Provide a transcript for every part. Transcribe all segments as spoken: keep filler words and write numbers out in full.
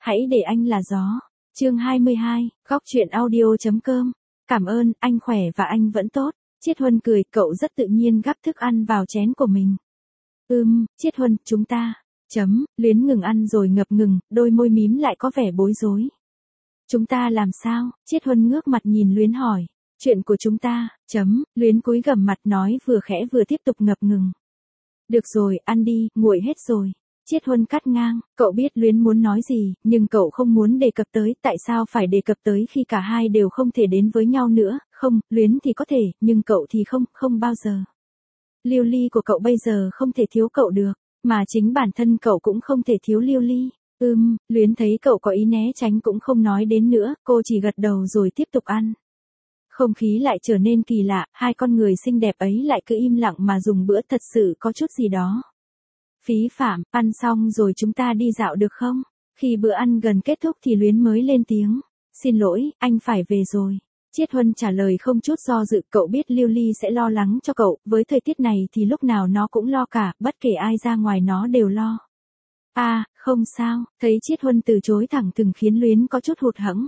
Hãy để anh là gió. Chương hai mươi hai, góc truyện audio.com. Cảm ơn, anh khỏe và anh vẫn tốt. Chiết Huân cười, cậu rất tự nhiên gắp thức ăn vào chén của mình. Ừm, Chiết Huân, chúng ta. Chấm, Luyến ngừng ăn rồi ngập ngừng, đôi môi mím lại có vẻ bối rối. Chúng ta làm sao? Chiết Huân ngước mặt nhìn Luyến hỏi. Chuyện của chúng ta, chấm, Luyến cúi gằm mặt nói vừa khẽ vừa tiếp tục ngập ngừng. Được rồi, ăn đi, nguội hết rồi. Chiết Huân cắt ngang, cậu biết Luyến muốn nói gì, nhưng cậu không muốn đề cập tới, tại sao phải đề cập tới khi cả hai đều không thể đến với nhau nữa, không, Luyến thì có thể, nhưng cậu thì không, không bao giờ. Liêu Ly của cậu bây giờ không thể thiếu cậu được, mà chính bản thân cậu cũng không thể thiếu Liêu Ly. Ừm, Luyến thấy cậu có ý né tránh cũng không nói đến nữa, cô chỉ gật đầu rồi tiếp tục ăn. Không khí lại trở nên kỳ lạ, hai con người xinh đẹp ấy lại cứ im lặng mà dùng bữa, thật sự có chút gì đó. Phí phạm, ăn xong rồi chúng ta đi dạo được không? Khi bữa ăn gần kết thúc thì Luyến mới lên tiếng. Xin lỗi, anh phải về rồi. Chiết Huân trả lời không chút do dự, cậu biết Liêu Ly sẽ lo lắng cho cậu, với thời tiết này thì lúc nào nó cũng lo cả, bất kể ai ra ngoài nó đều lo. À, không sao, thấy Chiết Huân từ chối thẳng thừng khiến Luyến có chút hụt hẫng.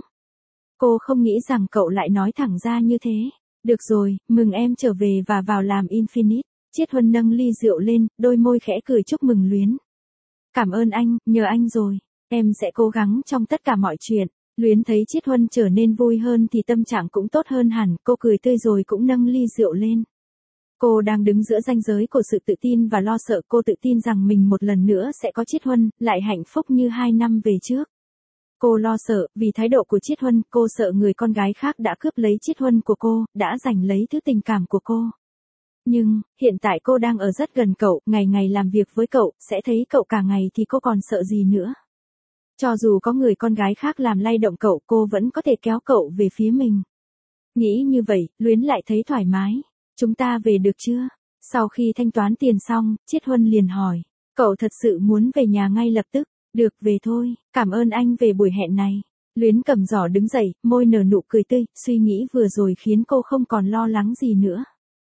Cô không nghĩ rằng cậu lại nói thẳng ra như thế. Được rồi, mừng em trở về và vào làm Infinite. Chiết Huân nâng ly rượu lên, đôi môi khẽ cười chúc mừng Luyến. Cảm ơn anh, nhờ anh rồi. Em sẽ cố gắng trong tất cả mọi chuyện. Luyến thấy Chiết Huân trở nên vui hơn thì tâm trạng cũng tốt hơn hẳn, cô cười tươi rồi cũng nâng ly rượu lên. Cô đang đứng giữa ranh giới của sự tự tin và lo sợ, cô tự tin rằng mình một lần nữa sẽ có Chiết Huân, lại hạnh phúc như hai năm về trước. Cô lo sợ, vì thái độ của Chiết Huân, cô sợ người con gái khác đã cướp lấy Chiết Huân của cô, đã giành lấy thứ tình cảm của cô. Nhưng, hiện tại cô đang ở rất gần cậu, ngày ngày làm việc với cậu, sẽ thấy cậu cả ngày thì cô còn sợ gì nữa. Cho dù có người con gái khác làm lay động cậu, cô vẫn có thể kéo cậu về phía mình. Nghĩ như vậy, Luyến lại thấy thoải mái. Chúng ta về được chưa? Sau khi thanh toán tiền xong, Chiết Huân liền hỏi. Cậu thật sự muốn về nhà ngay lập tức? Được, về thôi, cảm ơn anh về buổi hẹn này. Luyến cầm giỏ đứng dậy, môi nở nụ cười tươi, suy nghĩ vừa rồi khiến cô không còn lo lắng gì nữa.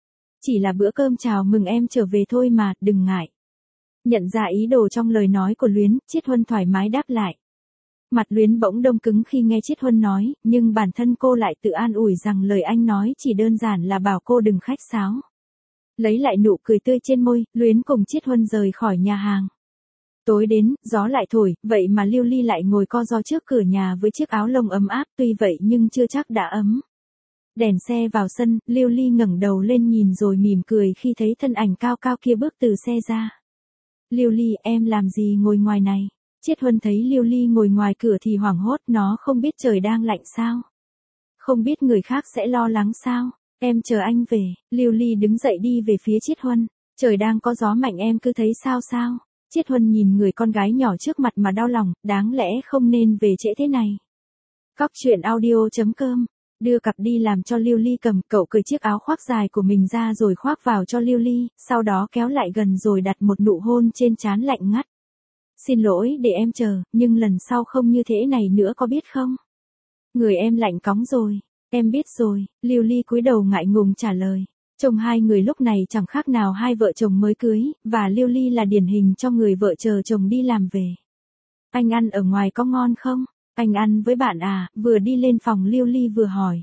Chỉ là bữa cơm chào mừng em trở về thôi mà, đừng ngại. Nhận ra ý đồ trong lời nói của Luyến, Chiết Huân thoải mái đáp lại. Mặt Luyến bỗng đông cứng khi nghe Chiết Huân nói, nhưng bản thân cô lại tự an ủi rằng lời anh nói chỉ đơn giản là bảo cô đừng khách sáo. Lấy lại nụ cười tươi trên môi, Luyến cùng Chiết Huân rời khỏi nhà hàng. Tối đến, gió lại thổi, vậy mà Liêu Ly lại ngồi co ro trước cửa nhà với chiếc áo lông ấm áp, tuy vậy nhưng chưa chắc đã ấm. Đèn xe vào sân, Liêu Ly ngẩng đầu lên nhìn rồi mỉm cười khi thấy thân ảnh cao cao kia bước từ xe ra. Liêu Ly, em làm gì ngồi ngoài này? Chiết Huân thấy Liêu Ly ngồi ngoài cửa thì hoảng hốt, nó không biết trời đang lạnh sao? Không biết người khác sẽ lo lắng sao? Em chờ anh về. Liêu Ly đứng dậy đi về phía Chiết Huân. Trời đang có gió mạnh em cứ thấy sao sao? Chiết Huân nhìn người con gái nhỏ trước mặt mà đau lòng, đáng lẽ không nên về trễ thế này. Góc truyện audio.com. Đưa cặp đi làm cho Liêu Ly cầm, cậu cởi chiếc áo khoác dài của mình ra rồi khoác vào cho Liêu Ly, sau đó kéo lại gần rồi đặt một nụ hôn trên trán lạnh ngắt. Xin lỗi để em chờ, nhưng lần sau không như thế này nữa có biết không? Người em lạnh cóng rồi. Em biết rồi, Liêu Ly cúi đầu ngại ngùng trả lời. Chồng hai người lúc này chẳng khác nào hai vợ chồng mới cưới, và Liêu Ly là điển hình cho người vợ chờ chồng đi làm về. Anh ăn ở ngoài có ngon không? Anh ăn với bạn à? Vừa đi lên phòng Liêu Ly vừa hỏi.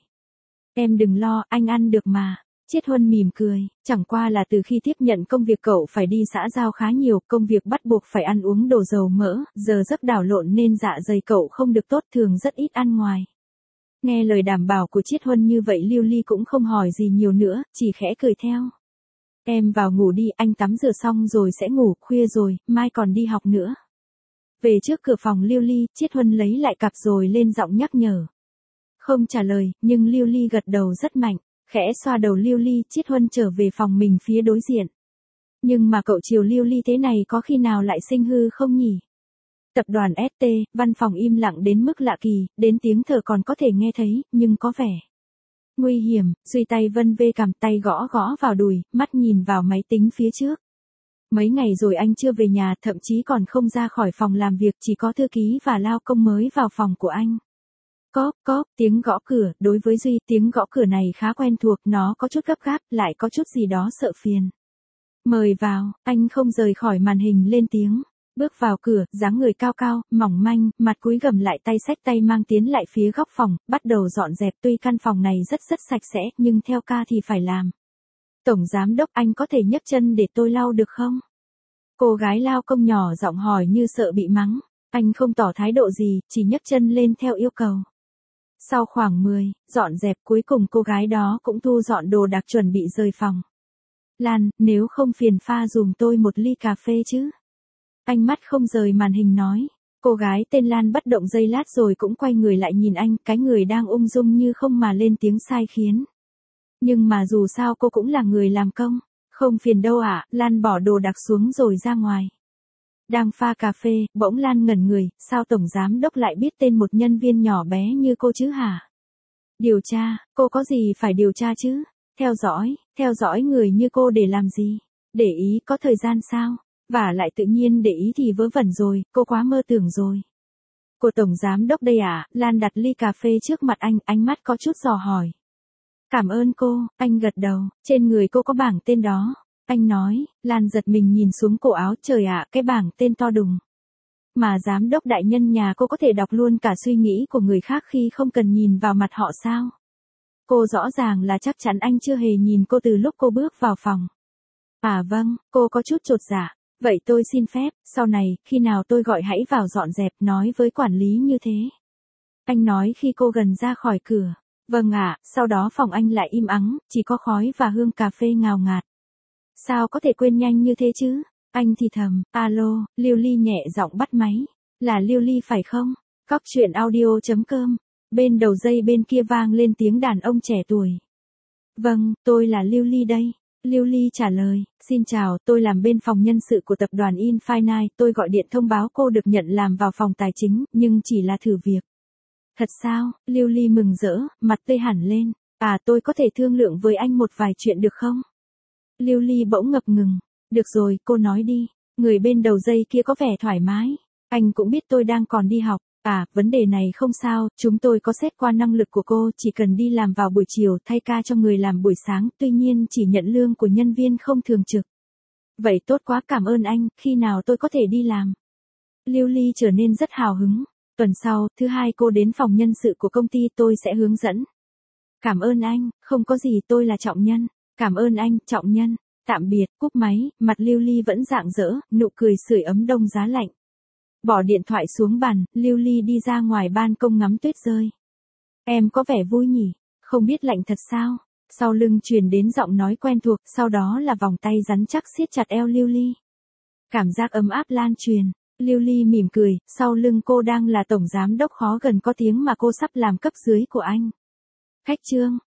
Em đừng lo, anh ăn được mà. Chiết Huân mỉm cười, chẳng qua là từ khi tiếp nhận công việc cậu phải đi xã giao khá nhiều, công việc bắt buộc phải ăn uống đồ dầu mỡ, giờ giấc đảo lộn nên dạ dày cậu không được tốt, thường rất ít ăn ngoài. Nghe lời đảm bảo của Chiết Huân như vậy Liêu Ly cũng không hỏi gì nhiều nữa, chỉ khẽ cười theo. Em vào ngủ đi, anh tắm rửa xong rồi sẽ ngủ, khuya rồi, mai còn đi học nữa. Về trước cửa phòng Liêu Ly, Chiết Huân lấy lại cặp rồi lên giọng nhắc nhở. Không trả lời, nhưng Liêu Ly gật đầu rất mạnh, khẽ xoa đầu Liêu Ly, Chiết Huân trở về phòng mình phía đối diện. Nhưng mà cậu chiều Liêu Ly thế này có khi nào lại sinh hư không nhỉ? Tập đoàn ét tê, văn phòng im lặng đến mức lạ kỳ, đến tiếng thở còn có thể nghe thấy, nhưng có vẻ nguy hiểm. Duy tay vân vê cằm, tay gõ gõ vào đùi, mắt nhìn vào máy tính phía trước. Mấy ngày rồi anh chưa về nhà, thậm chí còn không ra khỏi phòng làm việc, chỉ có thư ký và lao công mới vào phòng của anh. Cóp, cóp, tiếng gõ cửa, đối với Duy, tiếng gõ cửa này khá quen thuộc, nó có chút gấp gáp, lại có chút gì đó sợ phiền. Mời vào, anh không rời khỏi màn hình lên tiếng. Bước vào cửa, dáng người cao cao, mỏng manh, mặt cúi gằm lại tay xách tay mang tiến lại phía góc phòng, bắt đầu dọn dẹp. Tuy căn phòng này rất rất sạch sẽ, nhưng theo ca thì phải làm. Tổng giám đốc, anh có thể nhấc chân để tôi lau được không? Cô gái lao công nhỏ giọng hỏi như sợ bị mắng. Anh không tỏ thái độ gì, chỉ nhấc chân lên theo yêu cầu. Sau khoảng mười, dọn dẹp cuối cùng cô gái đó cũng thu dọn đồ đạc chuẩn bị rời phòng. Lan, nếu không phiền pha dùm tôi một ly cà phê chứ? Anh mắt không rời màn hình nói. Cô gái tên Lan bất động giây lát rồi cũng quay người lại nhìn anh, cái người đang ung dung như không mà lên tiếng sai khiến. Nhưng mà dù sao cô cũng là người làm công. Không phiền đâu ạ, à, Lan bỏ đồ đạc xuống rồi ra ngoài. Đang pha cà phê, bỗng Lan ngẩn người, sao tổng giám đốc lại biết tên một nhân viên nhỏ bé như cô chứ hả? Điều tra, cô có gì phải điều tra chứ? Theo dõi, theo dõi người như cô để làm gì? Để ý có thời gian sao? Và lại tự nhiên để ý thì vớ vẩn rồi, cô quá mơ tưởng rồi. Cô tổng giám đốc đây à? Lan đặt ly cà phê trước mặt anh, ánh mắt có chút dò hỏi. Cảm ơn cô, anh gật đầu, trên người cô có bảng tên đó. Anh nói, Lan giật mình nhìn xuống cổ áo, trời ạ, cái bảng tên to đùng. Mà giám đốc đại nhân nhà cô có thể đọc luôn cả suy nghĩ của người khác khi không cần nhìn vào mặt họ sao? Cô rõ ràng là chắc chắn anh chưa hề nhìn cô từ lúc cô bước vào phòng. À vâng, cô có chút chột dạ. Vậy tôi xin phép, sau này, khi nào tôi gọi hãy vào dọn dẹp, nói với quản lý như thế. Anh nói khi cô gần ra khỏi cửa. Vâng ạ, sau đó phòng anh lại im ắng, chỉ có khói và hương cà phê ngào ngạt. Sao có thể quên nhanh như thế chứ? Anh thì thầm, alo, Liêu Ly nhẹ giọng bắt máy. Là Liêu Ly phải không? Cóc truyện audio chấm com. Bên đầu dây bên kia vang lên tiếng đàn ông trẻ tuổi. Vâng, tôi là Liêu Ly đây. Liêu Ly trả lời, xin chào, tôi làm bên phòng nhân sự của tập đoàn Infinite, tôi gọi điện thông báo cô được nhận làm vào phòng tài chính, nhưng chỉ là thử việc. Thật sao? Liêu Ly mừng rỡ, mặt tươi hẳn lên. À, tôi có thể thương lượng với anh một vài chuyện được không? Liêu Ly bỗng ngập ngừng. Được rồi, cô nói đi. Người bên đầu dây kia có vẻ thoải mái. Anh cũng biết tôi đang còn đi học. À, vấn đề này không sao, chúng tôi có xét qua năng lực của cô, chỉ cần đi làm vào buổi chiều thay ca cho người làm buổi sáng, tuy nhiên chỉ nhận lương của nhân viên không thường trực. Vậy tốt quá, cảm ơn anh, khi nào tôi có thể đi làm? Liêu Ly trở nên rất hào hứng. Tuần sau, thứ hai cô đến phòng nhân sự của công ty, tôi sẽ hướng dẫn. Cảm ơn anh, không có gì, tôi là Trọng Nhân. Cảm ơn anh, Trọng Nhân. Tạm biệt, cúp máy, mặt Liêu Ly vẫn rạng rỡ, nụ cười sưởi ấm đông giá lạnh. Bỏ điện thoại xuống bàn, Liêu Ly đi ra ngoài ban công ngắm tuyết rơi. Em có vẻ vui nhỉ, không biết lạnh thật sao? Sau lưng truyền đến giọng nói quen thuộc, sau đó là vòng tay rắn chắc siết chặt eo Liêu Ly. Cảm giác ấm áp lan truyền. Liêu Ly mỉm cười, sau lưng cô đang là tổng giám đốc khó gần có tiếng mà cô sắp làm cấp dưới của anh. Khách trương,